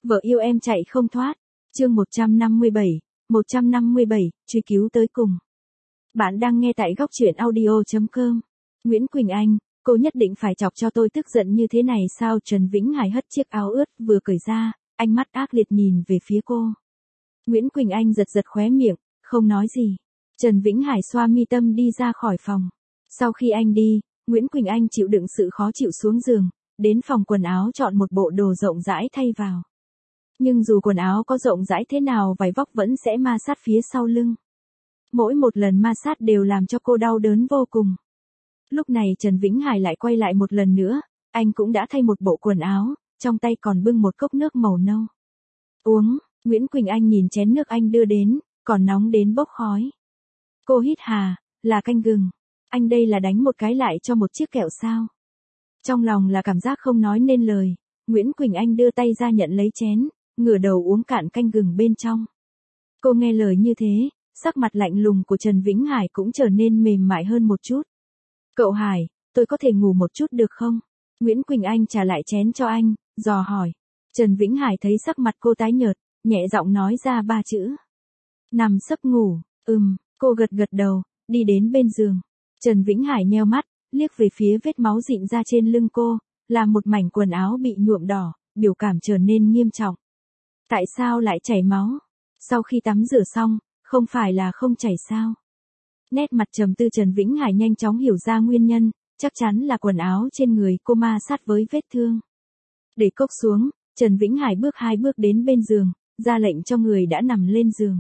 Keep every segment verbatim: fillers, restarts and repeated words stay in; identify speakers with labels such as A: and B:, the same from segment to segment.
A: Vợ yêu em chạy không thoát. Chương một trăm năm mươi bảy, một trăm năm mươi bảy, truy cứu tới cùng. Bạn đang nghe tại góc truyện audio chấm com. Nguyễn Quỳnh Anh, cô nhất định phải chọc cho tôi tức giận như thế này sao? Trần Vĩnh Hải hất chiếc áo ướt vừa cởi ra, ánh mắt ác liệt nhìn về phía cô. Nguyễn Quỳnh Anh giật giật khóe miệng, không nói gì. Trần Vĩnh Hải xoa mi tâm đi ra khỏi phòng. Sau khi anh đi, Nguyễn Quỳnh Anh chịu đựng sự khó chịu xuống giường, đến phòng quần áo chọn một bộ đồ rộng rãi thay vào. Nhưng dù quần áo có rộng rãi thế nào, vải vóc vẫn sẽ ma sát phía sau lưng. Mỗi một lần ma sát đều làm cho cô đau đớn vô cùng. Lúc này Trần Vĩnh Hải lại quay lại một lần nữa, anh cũng đã thay một bộ quần áo, trong tay còn bưng một cốc nước màu nâu. Uống, Nguyễn Quỳnh Anh nhìn chén nước anh đưa đến, còn nóng đến bốc khói. Cô hít hà, là canh gừng. Anh đây là đánh một cái lại cho một chiếc kẹo sao? Trong lòng là cảm giác không nói nên lời, Nguyễn Quỳnh Anh đưa tay ra nhận lấy chén, ngửa đầu uống cạn canh gừng bên trong. Cô nghe lời như thế, sắc mặt lạnh lùng của Trần Vĩnh Hải cũng trở nên mềm mại hơn một chút. Cậu Hải, tôi có thể ngủ một chút được không? Nguyễn Quỳnh Anh trả lại chén cho anh, dò hỏi. Trần Vĩnh Hải thấy sắc mặt cô tái nhợt, nhẹ giọng nói ra ba chữ. Nằm sấp ngủ, ừm, cô gật gật đầu, đi đến bên giường. Trần Vĩnh Hải nheo mắt, liếc về phía vết máu rịn ra trên lưng cô, là một mảnh quần áo bị nhuộm đỏ, biểu cảm trở nên nghiêm trọng. Tại sao lại chảy máu? Sau khi tắm rửa xong, không phải là không chảy sao? Nét mặt trầm tư Trần Vĩnh Hải nhanh chóng hiểu ra nguyên nhân, chắc chắn là quần áo trên người cô ma sát với vết thương. Để cốc xuống, Trần Vĩnh Hải bước hai bước đến bên giường, ra lệnh cho người đã nằm lên giường.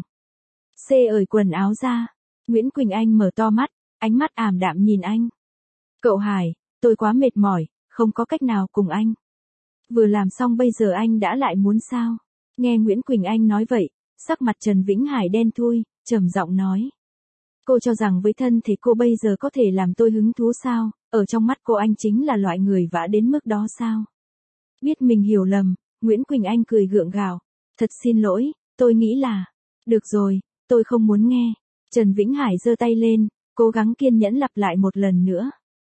A: Xê ởi quần áo ra. Nguyễn Quỳnh Anh mở to mắt, ánh mắt ảm đạm nhìn anh. Cậu Hải, tôi quá mệt mỏi, không có cách nào cùng anh. Vừa làm xong bây giờ anh đã lại muốn sao? Nghe Nguyễn Quỳnh Anh nói vậy, sắc mặt Trần Vĩnh Hải đen thui, trầm giọng nói. Cô cho rằng với thân thì cô bây giờ có thể làm tôi hứng thú sao? Ở trong mắt cô anh chính là loại người vã đến mức đó sao? Biết mình hiểu lầm, Nguyễn Quỳnh Anh cười gượng gạo. Thật xin lỗi, tôi nghĩ là... Được rồi, tôi không muốn nghe. Trần Vĩnh Hải giơ tay lên, cố gắng kiên nhẫn lặp lại một lần nữa.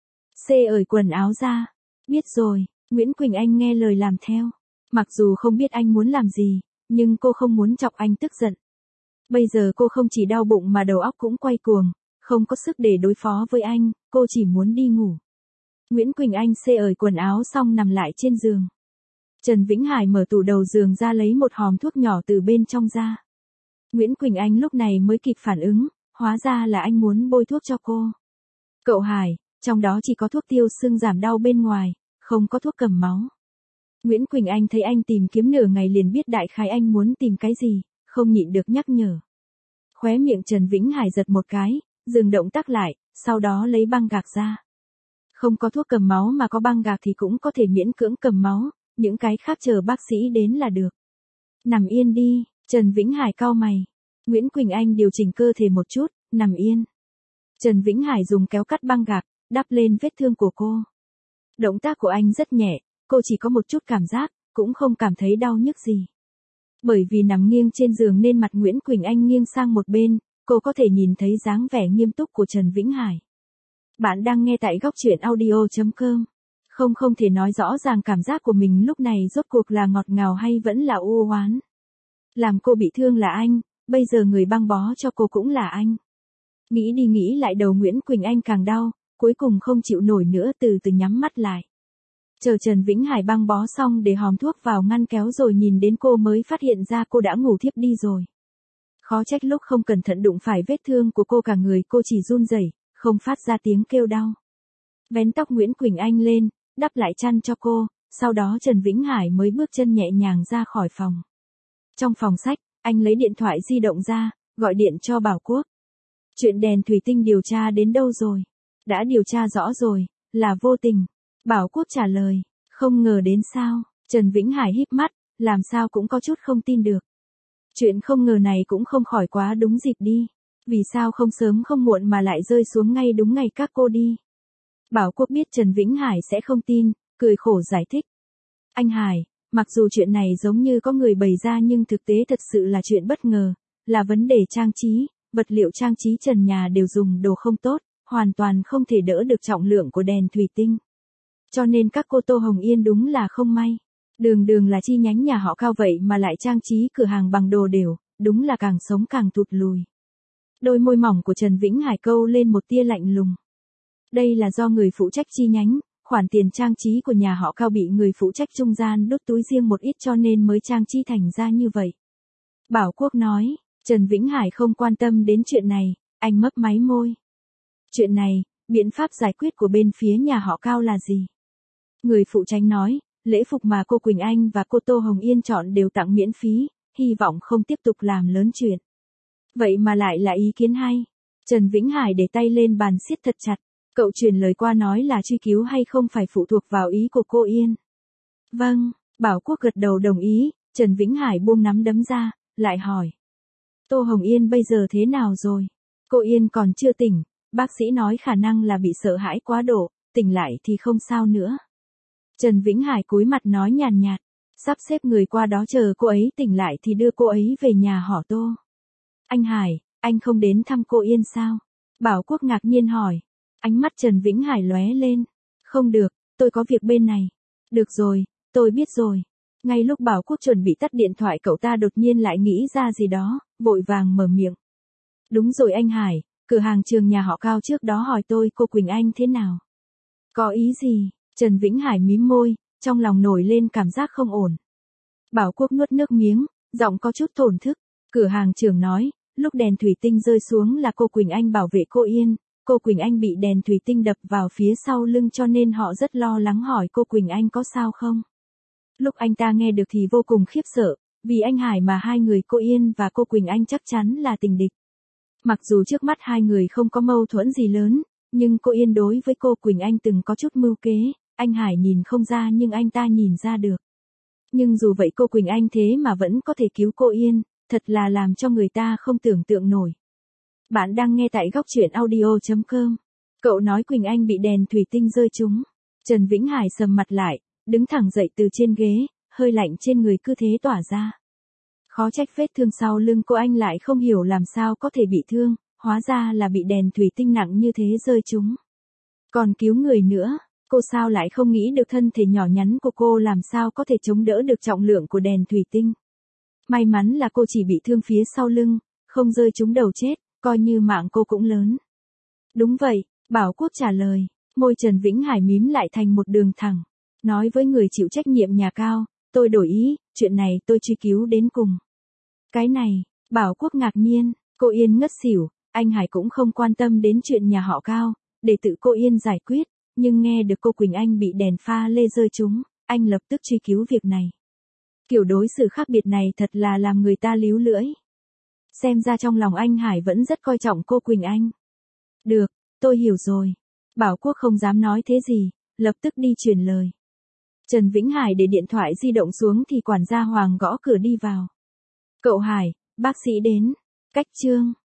A: Xê ởi quần áo ra. Biết rồi, Nguyễn Quỳnh Anh nghe lời làm theo. Mặc dù không biết anh muốn làm gì, nhưng cô không muốn chọc anh tức giận. Bây giờ cô không chỉ đau bụng mà đầu óc cũng quay cuồng, không có sức để đối phó với anh, cô chỉ muốn đi ngủ. Nguyễn Quỳnh Anh xê ởi quần áo xong nằm lại trên giường. Trần Vĩnh Hải mở tủ đầu giường ra lấy một hòm thuốc nhỏ từ bên trong ra. Nguyễn Quỳnh Anh lúc này mới kịp phản ứng, hóa ra là anh muốn bôi thuốc cho cô. Cậu Hải, trong đó chỉ có thuốc tiêu sưng giảm đau bên ngoài, không có thuốc cầm máu. Nguyễn Quỳnh Anh thấy anh tìm kiếm nửa ngày liền biết đại khái anh muốn tìm cái gì, không nhịn được nhắc nhở. Khóe miệng Trần Vĩnh Hải giật một cái, dừng động tác lại, sau đó lấy băng gạc ra. Không có thuốc cầm máu mà có băng gạc thì cũng có thể miễn cưỡng cầm máu, những cái khác chờ bác sĩ đến là được. Nằm yên đi, Trần Vĩnh Hải cau mày. Nguyễn Quỳnh Anh điều chỉnh cơ thể một chút, nằm yên. Trần Vĩnh Hải dùng kéo cắt băng gạc, đắp lên vết thương của cô. Động tác của anh rất nhẹ, cô chỉ có một chút cảm giác, cũng không cảm thấy đau nhức gì. Bởi vì nằm nghiêng trên giường nên mặt Nguyễn Quỳnh Anh nghiêng sang một bên, cô có thể nhìn thấy dáng vẻ nghiêm túc của Trần Vĩnh Hải. Bạn đang nghe tại góc truyện audio chấm com. Không không thể nói rõ ràng cảm giác của mình lúc này rốt cuộc là ngọt ngào hay vẫn là u oán. Làm cô bị thương là anh, bây giờ người băng bó cho cô cũng là anh. Nghĩ đi nghĩ lại đầu Nguyễn Quỳnh Anh càng đau, cuối cùng không chịu nổi nữa từ từ nhắm mắt lại. Chờ Trần Vĩnh Hải băng bó xong để hòm thuốc vào ngăn kéo rồi nhìn đến cô mới phát hiện ra cô đã ngủ thiếp đi rồi. Khó trách lúc không cẩn thận đụng phải vết thương của cô cả người cô chỉ run rẩy, không phát ra tiếng kêu đau. Vén tóc Nguyễn Quỳnh Anh lên, đắp lại chăn cho cô, sau đó Trần Vĩnh Hải mới bước chân nhẹ nhàng ra khỏi phòng. Trong phòng sách, anh lấy điện thoại di động ra, gọi điện cho Bảo Quốc. Chuyện đèn thủy tinh điều tra đến đâu rồi? Đã điều tra rõ rồi, là vô tình. Bảo Quốc trả lời, không ngờ đến sao? Trần Vĩnh Hải híp mắt, làm sao cũng có chút không tin được. Chuyện không ngờ này cũng không khỏi quá đúng dịp đi. Vì sao không sớm không muộn mà lại rơi xuống ngay đúng ngày các cô đi? Bảo Quốc biết Trần Vĩnh Hải sẽ không tin, cười khổ giải thích. Anh Hải, mặc dù chuyện này giống như có người bày ra nhưng thực tế thật sự là chuyện bất ngờ, là vấn đề trang trí, vật liệu trang trí trần nhà đều dùng đồ không tốt, hoàn toàn không thể đỡ được trọng lượng của đèn thủy tinh. Cho nên các cô Tô Hồng Yên đúng là không may. Đường đường là chi nhánh nhà họ Cao vậy mà lại trang trí cửa hàng bằng đồ đều, đúng là càng sống càng tụt lùi. Đôi môi mỏng của Trần Vĩnh Hải câu lên một tia lạnh lùng. Đây là do người phụ trách chi nhánh, khoản tiền trang trí của nhà họ Cao bị người phụ trách trung gian đút túi riêng một ít cho nên mới trang trí thành ra như vậy. Bảo Quốc nói, Trần Vĩnh Hải không quan tâm đến chuyện này, anh mấp máy môi. Chuyện này, biện pháp giải quyết của bên phía nhà họ Cao là gì? Người phụ trách nói, lễ phục mà cô Quỳnh Anh và cô Tô Hồng Yên chọn đều tặng miễn phí, hy vọng không tiếp tục làm lớn chuyện. Vậy mà lại là ý kiến hay. Trần Vĩnh Hải để tay lên bàn siết thật chặt. Cậu truyền lời qua nói là truy cứu hay không phải phụ thuộc vào ý của cô Yên. Vâng, Bảo Quốc gật đầu đồng ý, Trần Vĩnh Hải buông nắm đấm ra, lại hỏi. Tô Hồng Yên bây giờ thế nào rồi? Cô Yên còn chưa tỉnh, bác sĩ nói khả năng là bị sợ hãi quá độ, tỉnh lại thì không sao nữa. Trần Vĩnh Hải cúi mặt nói nhàn nhạt, sắp xếp người qua đó chờ cô ấy tỉnh lại thì đưa cô ấy về nhà họ Tô. Anh Hải, anh không đến thăm cô Yên sao? Bảo Quốc ngạc nhiên hỏi. Ánh mắt Trần Vĩnh Hải lóe lên. Không được, tôi có việc bên này. Được rồi, tôi biết rồi. Ngay lúc Bảo Quốc chuẩn bị tắt điện thoại cậu ta đột nhiên lại nghĩ ra gì đó, vội vàng mở miệng. Đúng rồi anh Hải, cửa hàng trường nhà họ Cao trước đó hỏi tôi cô Quỳnh Anh thế nào? Có ý gì? Trần Vĩnh Hải mím môi, trong lòng nổi lên cảm giác không ổn. Bảo Quốc nuốt nước miếng, giọng có chút thổn thức. Cửa hàng trưởng nói, lúc đèn thủy tinh rơi xuống là cô Quỳnh Anh bảo vệ cô Yên. Cô Quỳnh Anh bị đèn thủy tinh đập vào phía sau lưng cho nên họ rất lo lắng hỏi cô Quỳnh Anh có sao không. Lúc anh ta nghe được thì vô cùng khiếp sợ, vì anh Hải mà hai người cô Yên và cô Quỳnh Anh chắc chắn là tình địch. Mặc dù trước mắt hai người không có mâu thuẫn gì lớn, nhưng cô Yên đối với cô Quỳnh Anh từng có chút mưu kế, anh Hải nhìn không ra nhưng anh ta nhìn ra được. Nhưng dù vậy cô Quỳnh Anh thế mà vẫn có thể cứu cô Yên, thật là làm cho người ta không tưởng tượng nổi. Bạn đang nghe tại góc truyện audio chấm com. Cậu nói Quỳnh Anh bị đèn thủy tinh rơi trúng. Trần Vĩnh Hải sầm mặt lại, đứng thẳng dậy từ trên ghế, hơi lạnh trên người cứ thế tỏa ra. Khó trách vết thương sau lưng cô anh lại không hiểu làm sao có thể bị thương, hóa ra là bị đèn thủy tinh nặng như thế rơi trúng. Còn cứu người nữa, cô sao lại không nghĩ được thân thể nhỏ nhắn của cô làm sao có thể chống đỡ được trọng lượng của đèn thủy tinh. May mắn là cô chỉ bị thương phía sau lưng, không rơi trúng đầu chết. Coi như mạng cô cũng lớn. Đúng vậy, Bảo Quốc trả lời, môi Trần Vĩnh Hải mím lại thành một đường thẳng. Nói với người chịu trách nhiệm nhà Cao, tôi đổi ý, chuyện này tôi truy cứu đến cùng. Cái này, Bảo Quốc ngạc nhiên, cô Yên ngất xỉu, anh Hải cũng không quan tâm đến chuyện nhà họ Cao, để tự cô Yên giải quyết, nhưng nghe được cô Quỳnh Anh bị đèn pha lê rơi trúng, anh lập tức truy cứu việc này. Kiểu đối xử khác biệt này thật là làm người ta líu lưỡi. Xem ra trong lòng anh Hải vẫn rất coi trọng cô Quỳnh Anh. Được, tôi hiểu rồi. Bảo Quốc không dám nói thế gì, lập tức đi truyền lời. Trần Vĩnh Hải để điện thoại di động xuống thì quản gia Hoàng gõ cửa đi vào. Cậu Hải, bác sĩ đến. Cách chương.